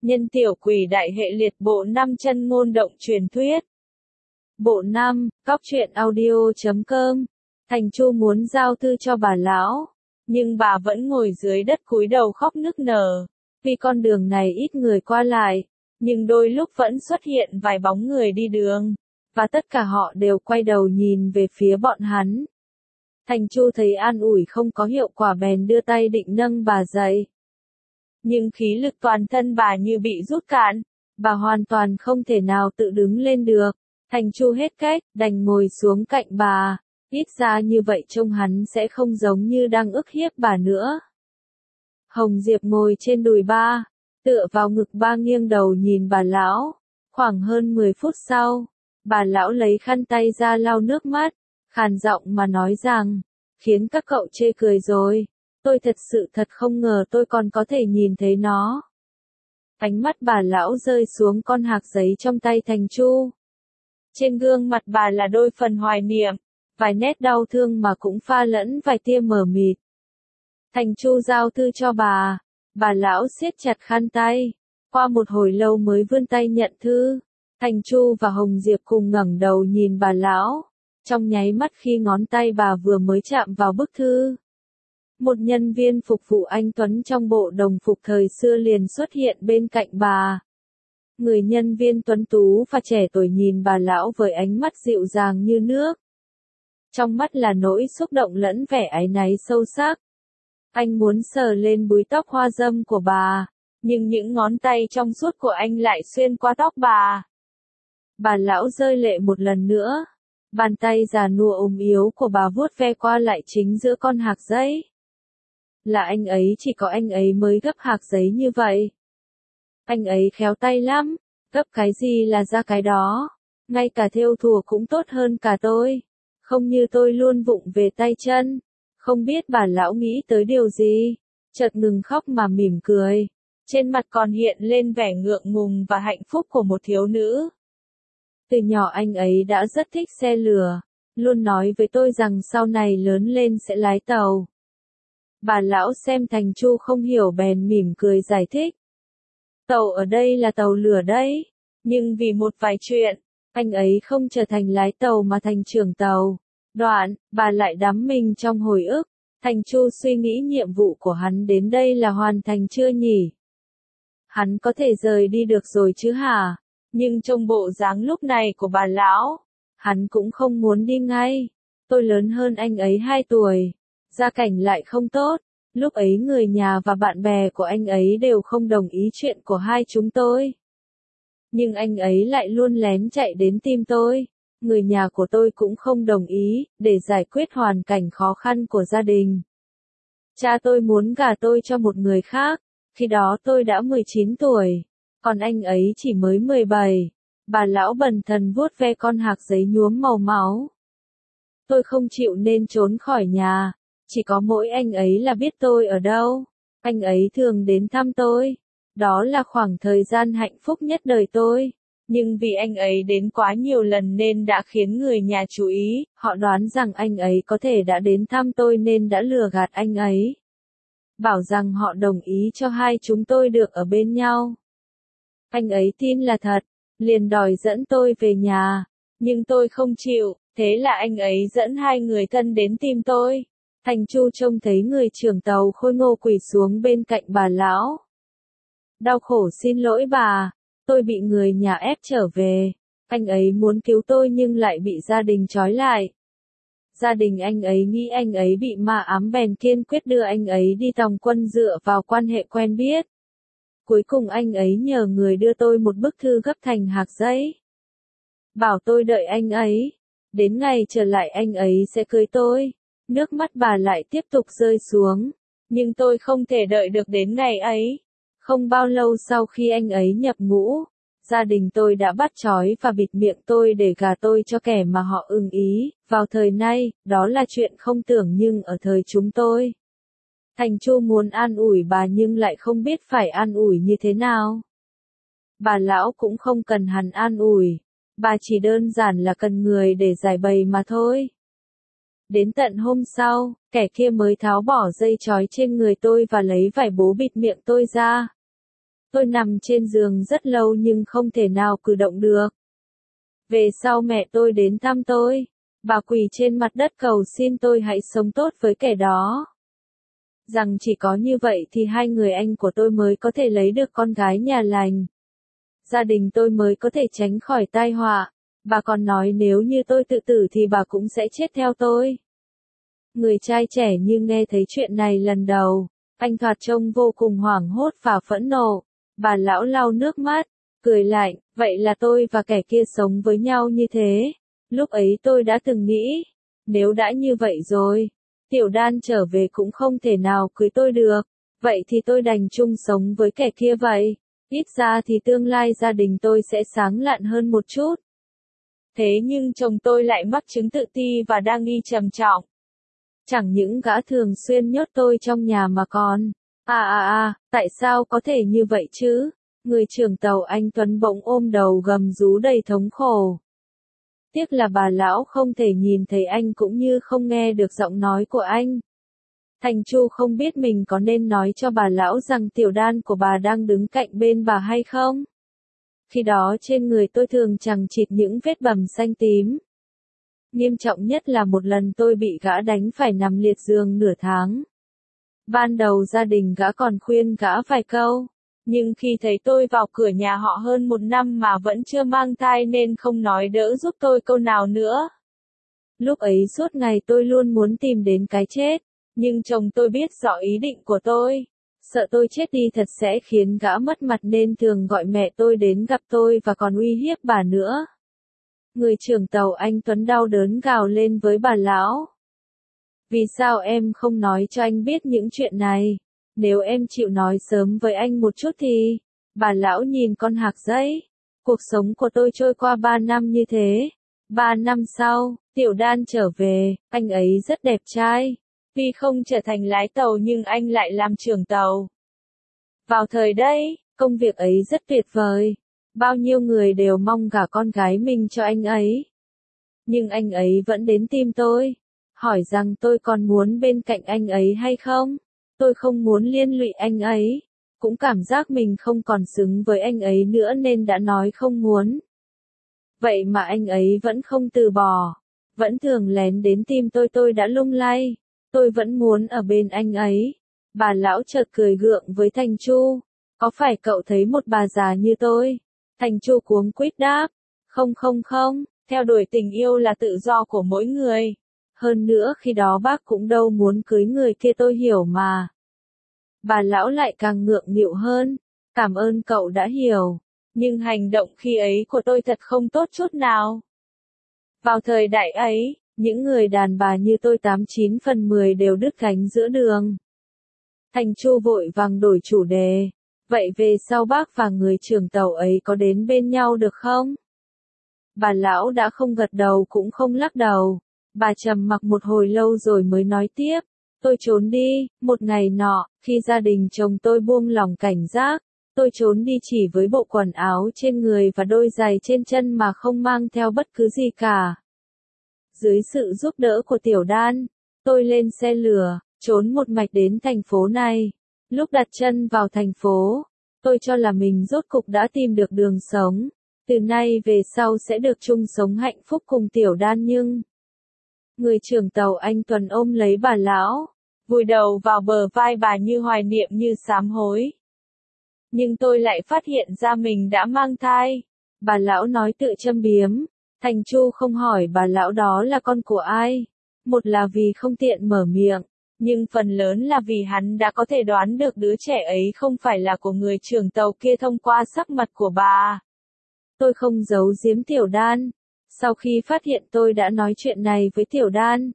Nhân tiểu quỷ đại hệ liệt bộ 5 chân ngôn động truyền thuyết. Bộ 5, cóc truyện audio.com. Thành Chu muốn giao thư cho bà lão, nhưng bà vẫn ngồi dưới đất cúi đầu khóc nức nở. Vì con đường này ít người qua lại, nhưng đôi lúc vẫn xuất hiện vài bóng người đi đường, và tất cả họ đều quay đầu nhìn về phía bọn hắn. Thành Chu thấy an ủi không có hiệu quả bèn đưa tay định nâng bà dậy. Nhưng khí lực toàn thân bà như bị rút cạn, bà hoàn toàn không thể nào tự đứng lên được. Thành Chu hết cách, đành ngồi xuống cạnh bà, ít ra như vậy trông hắn sẽ không giống như đang ức hiếp bà nữa. Hồng Diệp ngồi trên đùi ba, tựa vào ngực ba nghiêng đầu nhìn bà lão. Khoảng hơn 10 phút sau, bà lão lấy khăn tay ra lau nước mắt, khàn giọng mà nói rằng, khiến các cậu chê cười rồi. Tôi thật sự thật không ngờ tôi còn có thể nhìn thấy nó. Ánh mắt bà lão rơi xuống con hạc giấy trong tay Thành Chu. Trên gương mặt bà là đôi phần hoài niệm, vài nét đau thương mà cũng pha lẫn vài tia mờ mịt. Thành Chu giao thư cho bà lão siết chặt khăn tay, qua một hồi lâu mới vươn tay nhận thư. Thành Chu và Hồng Diệp cùng ngẩng đầu nhìn bà lão, trong nháy mắt khi ngón tay bà vừa mới chạm vào bức thư. Một nhân viên phục vụ anh Tuấn trong bộ đồng phục thời xưa liền xuất hiện bên cạnh bà. Người nhân viên tuấn tú và trẻ tuổi nhìn bà lão với ánh mắt dịu dàng như nước. Trong mắt là nỗi xúc động lẫn vẻ áy náy sâu sắc. Anh muốn sờ lên búi tóc hoa râm của bà, nhưng những ngón tay trong suốt của anh lại xuyên qua tóc bà. Bà lão rơi lệ một lần nữa. Bàn tay già nua ốm yếu của bà vuốt ve qua lại chính giữa con hạc giấy. Là anh ấy, chỉ có anh ấy mới gấp hạc giấy như vậy. Anh ấy khéo tay lắm, gấp cái gì là ra cái đó. Ngay cả thêu thùa cũng tốt hơn cả tôi. Không như tôi luôn vụng về tay chân. Không biết bà lão nghĩ tới điều gì, chợt ngừng khóc mà mỉm cười. Trên mặt còn hiện lên vẻ ngượng ngùng và hạnh phúc của một thiếu nữ. Từ nhỏ anh ấy đã rất thích xe lửa, luôn nói với tôi rằng sau này lớn lên sẽ lái tàu. Bà lão xem Thành Chu không hiểu bèn mỉm cười giải thích. Tàu ở đây là tàu lửa đấy, nhưng vì một vài chuyện, anh ấy không trở thành lái tàu mà thành trưởng tàu. Đoạn, bà lại đắm mình trong hồi ức. Thành Chu suy nghĩ nhiệm vụ của hắn đến đây là hoàn thành chưa nhỉ? Hắn có thể rời đi được rồi chứ hả? Nhưng trong bộ dáng lúc này của bà lão, hắn cũng không muốn đi ngay. Tôi lớn hơn anh ấy 2 tuổi, gia cảnh lại không tốt. Lúc ấy người nhà và bạn bè của anh ấy đều không đồng ý chuyện của hai chúng tôi. Nhưng anh ấy lại luôn lén chạy đến tìm tôi. Người nhà của tôi cũng không đồng ý, để giải quyết hoàn cảnh khó khăn của gia đình. Cha tôi muốn gả tôi cho một người khác, khi đó tôi đã 19 tuổi, còn anh ấy chỉ mới 17. Bà lão bần thần vuốt ve con hạc giấy nhuốm màu máu. Tôi không chịu nên trốn khỏi nhà, chỉ có mỗi anh ấy là biết tôi ở đâu. Anh ấy thường đến thăm tôi, đó là khoảng thời gian hạnh phúc nhất đời tôi. Nhưng vì anh ấy đến quá nhiều lần nên đã khiến người nhà chú ý, họ đoán rằng anh ấy có thể đã đến thăm tôi nên đã lừa gạt anh ấy. Bảo rằng họ đồng ý cho hai chúng tôi được ở bên nhau. Anh ấy tin là thật, liền đòi dẫn tôi về nhà, nhưng tôi không chịu, thế là anh ấy dẫn hai người thân đến tìm tôi. Thành Chu trông thấy người trưởng tàu khôi ngô quỳ xuống bên cạnh bà lão. Đau khổ xin lỗi bà. Tôi bị người nhà ép trở về. Anh ấy muốn cứu tôi nhưng lại bị gia đình trói lại. Gia đình anh ấy nghĩ anh ấy bị ma ám bèn kiên quyết đưa anh ấy đi tòng quân dựa vào quan hệ quen biết. Cuối cùng anh ấy nhờ người đưa tôi một bức thư gấp thành hạc giấy. Bảo tôi đợi anh ấy. Đến ngày trở lại anh ấy sẽ cưới tôi. Nước mắt bà lại tiếp tục rơi xuống. Nhưng tôi không thể đợi được đến ngày ấy. Không bao lâu sau khi anh ấy nhập ngũ, gia đình tôi đã bắt trói và bịt miệng tôi để gả tôi cho kẻ mà họ ưng ý. Vào thời nay, đó là chuyện không tưởng nhưng ở thời chúng tôi. Thành Chu muốn an ủi bà nhưng lại không biết phải an ủi như thế nào. Bà lão cũng không cần hắn an ủi, bà chỉ đơn giản là cần người để giải bày mà thôi. Đến tận hôm sau, kẻ kia mới tháo bỏ dây trói trên người tôi và lấy vải bố bịt miệng tôi ra. Tôi nằm trên giường rất lâu nhưng không thể nào cử động được. Về sau mẹ tôi đến thăm tôi. Bà quỳ trên mặt đất cầu xin tôi hãy sống tốt với kẻ đó. Rằng chỉ có như vậy thì hai người anh của tôi mới có thể lấy được con gái nhà lành. Gia đình tôi mới có thể tránh khỏi tai họa. Bà còn nói nếu như tôi tự tử thì bà cũng sẽ chết theo tôi. Người trai trẻ như nghe thấy chuyện này lần đầu. Anh thoạt trông vô cùng hoảng hốt và phẫn nộ. Bà lão lau nước mắt, cười lạnh, vậy là tôi và kẻ kia sống với nhau như thế. Lúc ấy tôi đã từng nghĩ, nếu đã như vậy rồi, Tiểu Đan trở về cũng không thể nào cưới tôi được, vậy thì tôi đành chung sống với kẻ kia vậy. Ít ra thì tương lai gia đình tôi sẽ sáng lạn hơn một chút. Thế nhưng chồng tôi lại mắc chứng tự ti và đa nghi trầm trọng. Chẳng những gã thường xuyên nhốt tôi trong nhà mà còn. Tại sao có thể như vậy chứ? Người trưởng tàu anh Tuấn bỗng ôm đầu gầm rú đầy thống khổ. Tiếc là bà lão không thể nhìn thấy anh cũng như không nghe được giọng nói của anh. Thành Chu không biết mình có nên nói cho bà lão rằng Tiểu Đan của bà đang đứng cạnh bên bà hay không? Khi đó trên người tôi thường chằng chịt những vết bầm xanh tím. Nghiêm trọng nhất là một lần tôi bị gã đánh phải nằm liệt giường nửa tháng. Ban đầu gia đình gã còn khuyên gã vài câu, nhưng khi thấy tôi vào cửa nhà họ hơn 1 năm mà vẫn chưa mang thai nên không nói đỡ giúp tôi câu nào nữa. Lúc ấy suốt ngày tôi luôn muốn tìm đến cái chết, nhưng chồng tôi biết rõ ý định của tôi. Sợ tôi chết đi thật sẽ khiến gã mất mặt nên thường gọi mẹ tôi đến gặp tôi và còn uy hiếp bà nữa. Người trưởng tàu anh Tuấn đau đớn gào lên với bà lão. Vì sao em không nói cho anh biết những chuyện này? Nếu em chịu nói sớm với anh một chút thì... Bà lão nhìn con hạc giấy. Cuộc sống của tôi trôi qua 3 năm như thế. 3 năm sau, Tiểu Đan trở về, anh ấy rất đẹp trai. Tuy không trở thành lái tàu nhưng anh lại làm trưởng tàu. Vào thời đấy, công việc ấy rất tuyệt vời. Bao nhiêu người đều mong gả con gái mình cho anh ấy. Nhưng anh ấy vẫn đến tìm tôi. Hỏi rằng tôi còn muốn bên cạnh anh ấy hay không? Tôi không muốn liên lụy anh ấy. Cũng cảm giác mình không còn xứng với anh ấy nữa nên đã nói không muốn. Vậy mà anh ấy vẫn không từ bỏ. Vẫn thường lén đến tìm tôi đã lung lay. Tôi vẫn muốn ở bên anh ấy. Bà lão chợt cười gượng với Thành Chu. Có phải cậu thấy một bà già như tôi? Thành Chu cuống quýt đáp. Không, theo đuổi tình yêu là tự do của mỗi người. Hơn nữa khi đó bác cũng đâu muốn cưới người kia tôi hiểu mà. Bà lão lại càng ngượng nghịu hơn. Cảm ơn cậu đã hiểu. Nhưng hành động khi ấy của tôi thật không tốt chút nào. Vào thời đại ấy, những người đàn bà như tôi 89 phần 10 đều đứt cánh giữa đường. Thành Chu vội vàng đổi chủ đề. Vậy về sau bác và người trưởng tàu ấy có đến bên nhau được không? Bà lão đã không gật đầu cũng không lắc đầu. Bà trầm mặc một hồi lâu rồi mới nói tiếp. Tôi trốn đi, một ngày nọ, khi gia đình chồng tôi buông lòng cảnh giác, tôi trốn đi chỉ với bộ quần áo trên người và đôi giày trên chân mà không mang theo bất cứ gì cả. Dưới sự giúp đỡ của Tiểu Đan, tôi lên xe lửa, trốn một mạch đến thành phố này. Lúc đặt chân vào thành phố, tôi cho là mình rốt cục đã tìm được đường sống. Từ nay về sau sẽ được chung sống hạnh phúc cùng Tiểu Đan nhưng... Người trưởng tàu anh Tuấn ôm lấy bà lão, vùi đầu vào bờ vai bà như hoài niệm như sám hối. Nhưng tôi lại phát hiện ra mình đã mang thai. Bà lão nói tự châm biếm. Thành Chu không hỏi bà lão đó là con của ai. Một là vì không tiện mở miệng, nhưng phần lớn là vì hắn đã có thể đoán được đứa trẻ ấy không phải là của người trưởng tàu kia thông qua sắc mặt của bà. Tôi không giấu giếm Tiểu Đan. Sau khi phát hiện tôi đã nói chuyện này với Tiểu Đan.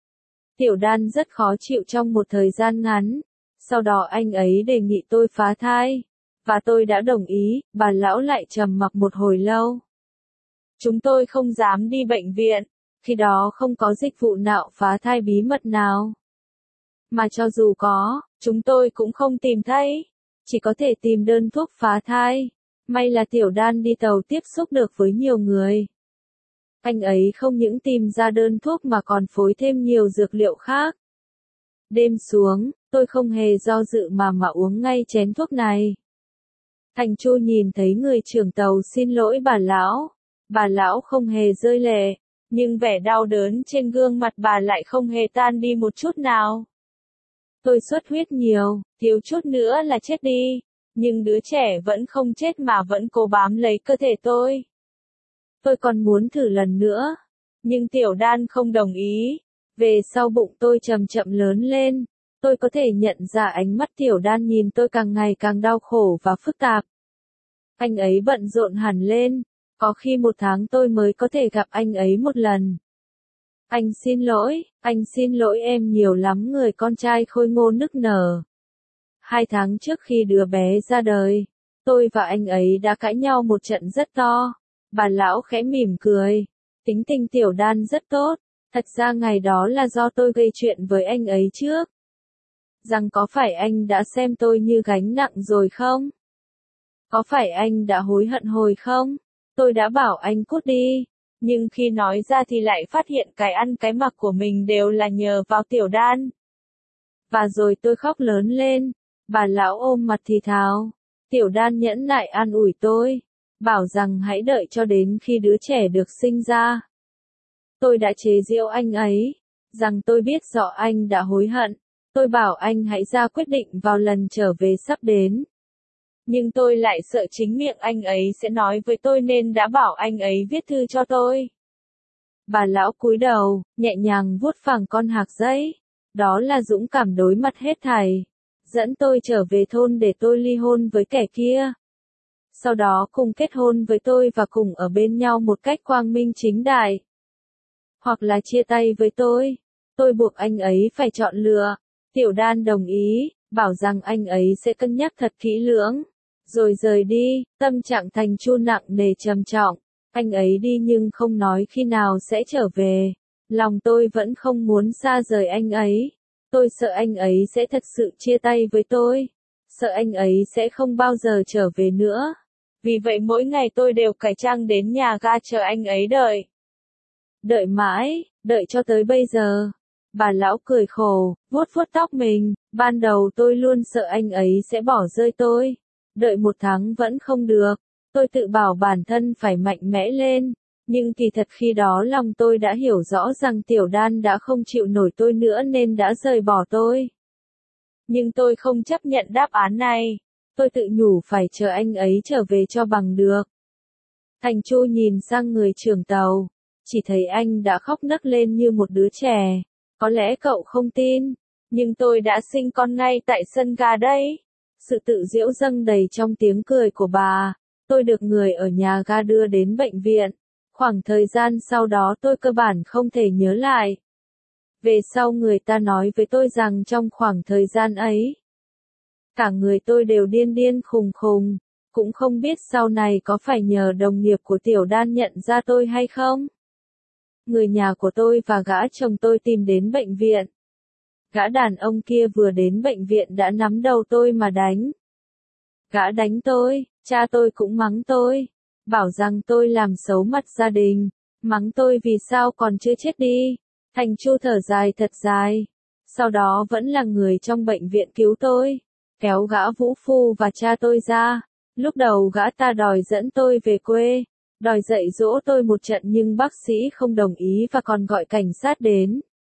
Tiểu Đan rất khó chịu trong một thời gian ngắn. Sau đó anh ấy đề nghị tôi phá thai. Và tôi đã đồng ý, bà lão lại trầm mặc một hồi lâu. Chúng tôi không dám đi bệnh viện. Khi đó không có dịch vụ nạo phá thai bí mật nào. Mà cho dù có, chúng tôi cũng không tìm thấy. Chỉ có thể tìm đơn thuốc phá thai. May là Tiểu Đan đi tàu tiếp xúc được với nhiều người. Anh ấy không những tìm ra đơn thuốc mà còn phối thêm nhiều dược liệu khác. Đêm xuống, tôi không hề do dự mà uống ngay chén thuốc này. Thành Chu nhìn thấy người trưởng tàu xin lỗi bà lão không hề rơi lệ, nhưng vẻ đau đớn trên gương mặt bà lại không hề tan đi một chút nào. Tôi xuất huyết nhiều, thiếu chút nữa là chết đi, nhưng đứa trẻ vẫn không chết mà vẫn cố bám lấy cơ thể tôi. Tôi còn muốn thử lần nữa, nhưng Tiểu Đan không đồng ý. Về sau bụng tôi chậm chậm lớn lên, tôi có thể nhận ra ánh mắt Tiểu Đan nhìn tôi càng ngày càng đau khổ và phức tạp. Anh ấy bận rộn hẳn lên, có khi 1 tháng tôi mới có thể gặp anh ấy một lần. Anh xin lỗi em nhiều lắm, người con trai khôi ngô nức nở. 2 tháng trước khi đứa bé ra đời, tôi và anh ấy đã cãi nhau một trận rất to. Bà lão khẽ mỉm cười. Tính tình Tiểu Đan rất tốt, thật ra ngày đó là do tôi gây chuyện với anh ấy trước. Rằng có phải anh đã xem tôi như gánh nặng rồi không? Có phải anh đã hối hận hồi không? Tôi đã bảo anh cút đi, nhưng khi nói ra thì lại phát hiện cái ăn cái mặc của mình đều là nhờ vào Tiểu Đan. Và rồi tôi khóc lớn lên, bà lão ôm mặt thì thào. Tiểu Đan nhẫn nại an ủi tôi, bảo rằng hãy đợi cho đến khi đứa trẻ được sinh ra. Tôi đã chế giễu anh ấy, rằng tôi biết rõ anh đã hối hận. Tôi bảo anh hãy ra quyết định vào lần trở về sắp đến. Nhưng tôi lại sợ chính miệng anh ấy sẽ nói với tôi nên đã bảo anh ấy viết thư cho tôi. Bà lão cúi đầu, nhẹ nhàng vuốt phẳng con hạc giấy. Đó là dũng cảm đối mặt hết thảy. Dẫn tôi trở về thôn để tôi ly hôn với kẻ kia. Sau đó cùng kết hôn với tôi và cùng ở bên nhau một cách quang minh chính đại. Hoặc là chia tay với tôi. Tôi buộc anh ấy phải chọn lựa. Tiểu Đan đồng ý, bảo rằng anh ấy sẽ cân nhắc thật kỹ lưỡng. Rồi rời đi, tâm trạng Thành Chu nặng nề trầm trọng. Anh ấy đi nhưng không nói khi nào sẽ trở về. Lòng tôi vẫn không muốn xa rời anh ấy. Tôi sợ anh ấy sẽ thật sự chia tay với tôi. Sợ anh ấy sẽ không bao giờ trở về nữa. Vì vậy mỗi ngày tôi đều cải trang đến nhà ga chờ anh ấy đợi. Đợi mãi, đợi cho tới bây giờ. Bà lão cười khổ, vuốt vuốt tóc mình. Ban đầu tôi luôn sợ anh ấy sẽ bỏ rơi tôi. Đợi 1 tháng vẫn không được. Tôi tự bảo bản thân phải mạnh mẽ lên. Nhưng kỳ thật khi đó lòng tôi đã hiểu rõ rằng Tiểu Đan đã không chịu nổi tôi nữa nên đã rời bỏ tôi. Nhưng tôi không chấp nhận đáp án này. Tôi tự nhủ phải chờ anh ấy trở về cho bằng được. Thành Chu nhìn sang người trưởng tàu. Chỉ thấy anh đã khóc nấc lên như một đứa trẻ. Có lẽ cậu không tin. Nhưng tôi đã sinh con ngay tại sân ga đấy. Sự tự giễu dâng đầy trong tiếng cười của bà. Tôi được người ở nhà ga đưa đến bệnh viện. Khoảng thời gian sau đó tôi cơ bản không thể nhớ lại. Về sau người ta nói với tôi rằng trong khoảng thời gian ấy, cả người tôi đều điên điên khùng khùng. Cũng không biết sau này có phải nhờ đồng nghiệp của Tiểu Đan nhận ra tôi hay không. Người nhà của tôi và gã chồng tôi tìm đến bệnh viện. Gã đàn ông kia vừa đến bệnh viện đã nắm đầu tôi mà đánh. Gã đánh tôi, cha tôi cũng mắng tôi. Bảo rằng tôi làm xấu mặt gia đình. Mắng tôi vì sao còn chưa chết đi. Thành Chu thở dài thật dài. Sau đó vẫn là người trong bệnh viện cứu tôi. Kéo gã vũ phu và cha tôi ra. Lúc đầu gã ta đòi dẫn tôi về quê. Đòi dạy dỗ tôi một trận nhưng bác sĩ không đồng ý và còn gọi cảnh sát đến.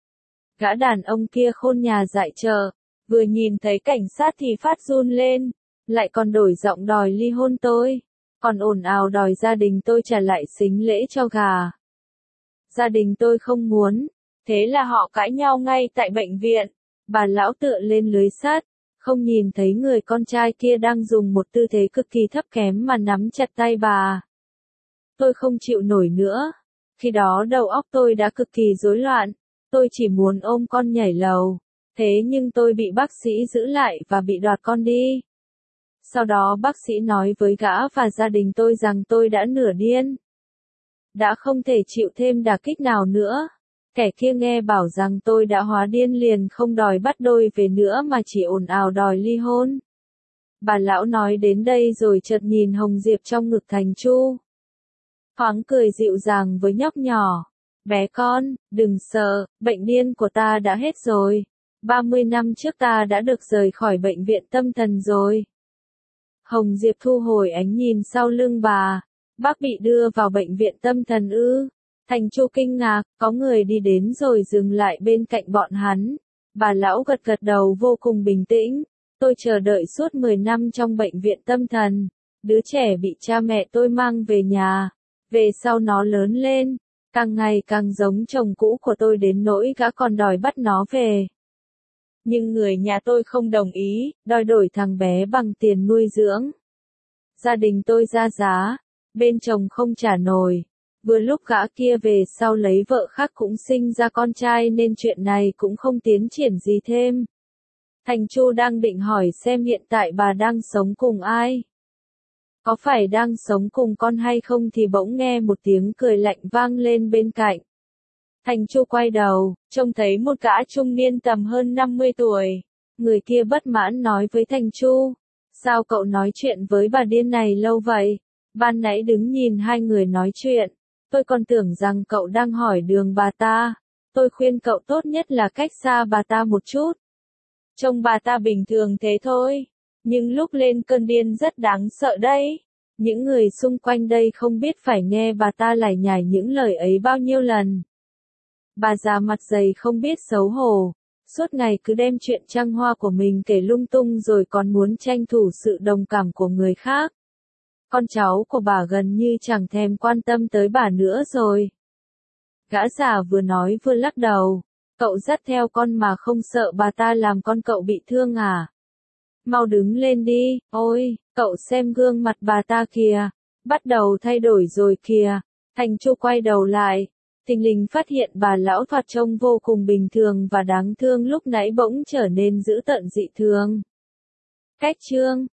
Gã đàn ông kia khôn nhà dại trợ. Vừa nhìn thấy cảnh sát thì phát run lên. Lại còn đổi giọng đòi ly hôn tôi. Còn ồn ào đòi gia đình tôi trả lại sính lễ cho gà. Gia đình tôi không muốn. Thế là họ cãi nhau ngay tại bệnh viện. Bà lão tựa lên lưới sắt. Không nhìn thấy người con trai kia đang dùng một tư thế cực kỳ thấp kém mà nắm chặt tay bà. Tôi không chịu nổi nữa. Khi đó đầu óc tôi đã cực kỳ rối loạn. Tôi chỉ muốn ôm con nhảy lầu. Thế nhưng tôi bị bác sĩ giữ lại và bị đoạt con đi. Sau đó bác sĩ nói với gã và gia đình tôi rằng tôi đã nửa điên. Đã không thể chịu thêm đả kích nào nữa. Kẻ kia nghe bảo rằng tôi đã hóa điên liền không đòi bắt đôi về nữa mà chỉ ồn ào đòi ly hôn. Bà lão nói đến đây rồi chợt nhìn Hồng Diệp trong ngực Thành Chu. Thoáng cười dịu dàng với nhóc nhỏ. Bé con, đừng sợ, bệnh điên của ta đã hết rồi. 30 năm trước ta đã được rời khỏi bệnh viện tâm thần rồi. Hồng Diệp thu hồi ánh nhìn sau lưng bà. Bác bị đưa vào bệnh viện tâm thần ư? Thành Chu kinh ngạc, có người đi đến rồi dừng lại bên cạnh bọn hắn. Bà lão gật gật đầu vô cùng bình tĩnh. Tôi chờ đợi suốt 10 năm trong bệnh viện tâm thần. Đứa trẻ bị cha mẹ tôi mang về nhà. Về sau nó lớn lên, càng ngày càng giống chồng cũ của tôi đến nỗi gã còn đòi bắt nó về. Nhưng người nhà tôi không đồng ý, đòi đổi thằng bé bằng tiền nuôi dưỡng. Gia đình tôi ra giá, bên chồng không trả nổi. Vừa lúc gã kia về sau lấy vợ khác cũng sinh ra con trai nên chuyện này cũng không tiến triển gì thêm. Thành Chu đang định hỏi xem hiện tại bà đang sống cùng ai. Có phải đang sống cùng con hay không thì bỗng nghe một tiếng cười lạnh vang lên bên cạnh. Thành Chu quay đầu, trông thấy một gã trung niên tầm hơn 50 tuổi. Người kia bất mãn nói với Thành Chu. Sao cậu nói chuyện với bà điên này lâu vậy? Ban nãy đứng nhìn hai người nói chuyện. Tôi còn tưởng rằng cậu đang hỏi đường bà ta. Tôi khuyên cậu tốt nhất là cách xa bà ta một chút. Trông bà ta bình thường thế thôi. Nhưng lúc lên cơn điên rất đáng sợ đấy. Những người xung quanh đây không biết phải nghe bà ta lải nhải những lời ấy bao nhiêu lần. Bà già mặt dày không biết xấu hổ. Suốt ngày cứ đem chuyện trăng hoa của mình kể lung tung rồi còn muốn tranh thủ sự đồng cảm của người khác. Con cháu của bà gần như chẳng thèm quan tâm tới bà nữa rồi. Gã già vừa nói vừa lắc đầu. Cậu dắt theo con mà không sợ bà ta làm con cậu bị thương à? Mau đứng lên đi, ôi, cậu xem gương mặt bà ta kìa. Bắt đầu thay đổi rồi kìa. Thành Chu quay đầu lại. Thình lình phát hiện bà lão thoạt trông vô cùng bình thường và đáng thương lúc nãy bỗng trở nên dữ tợn dị thường. Cách chương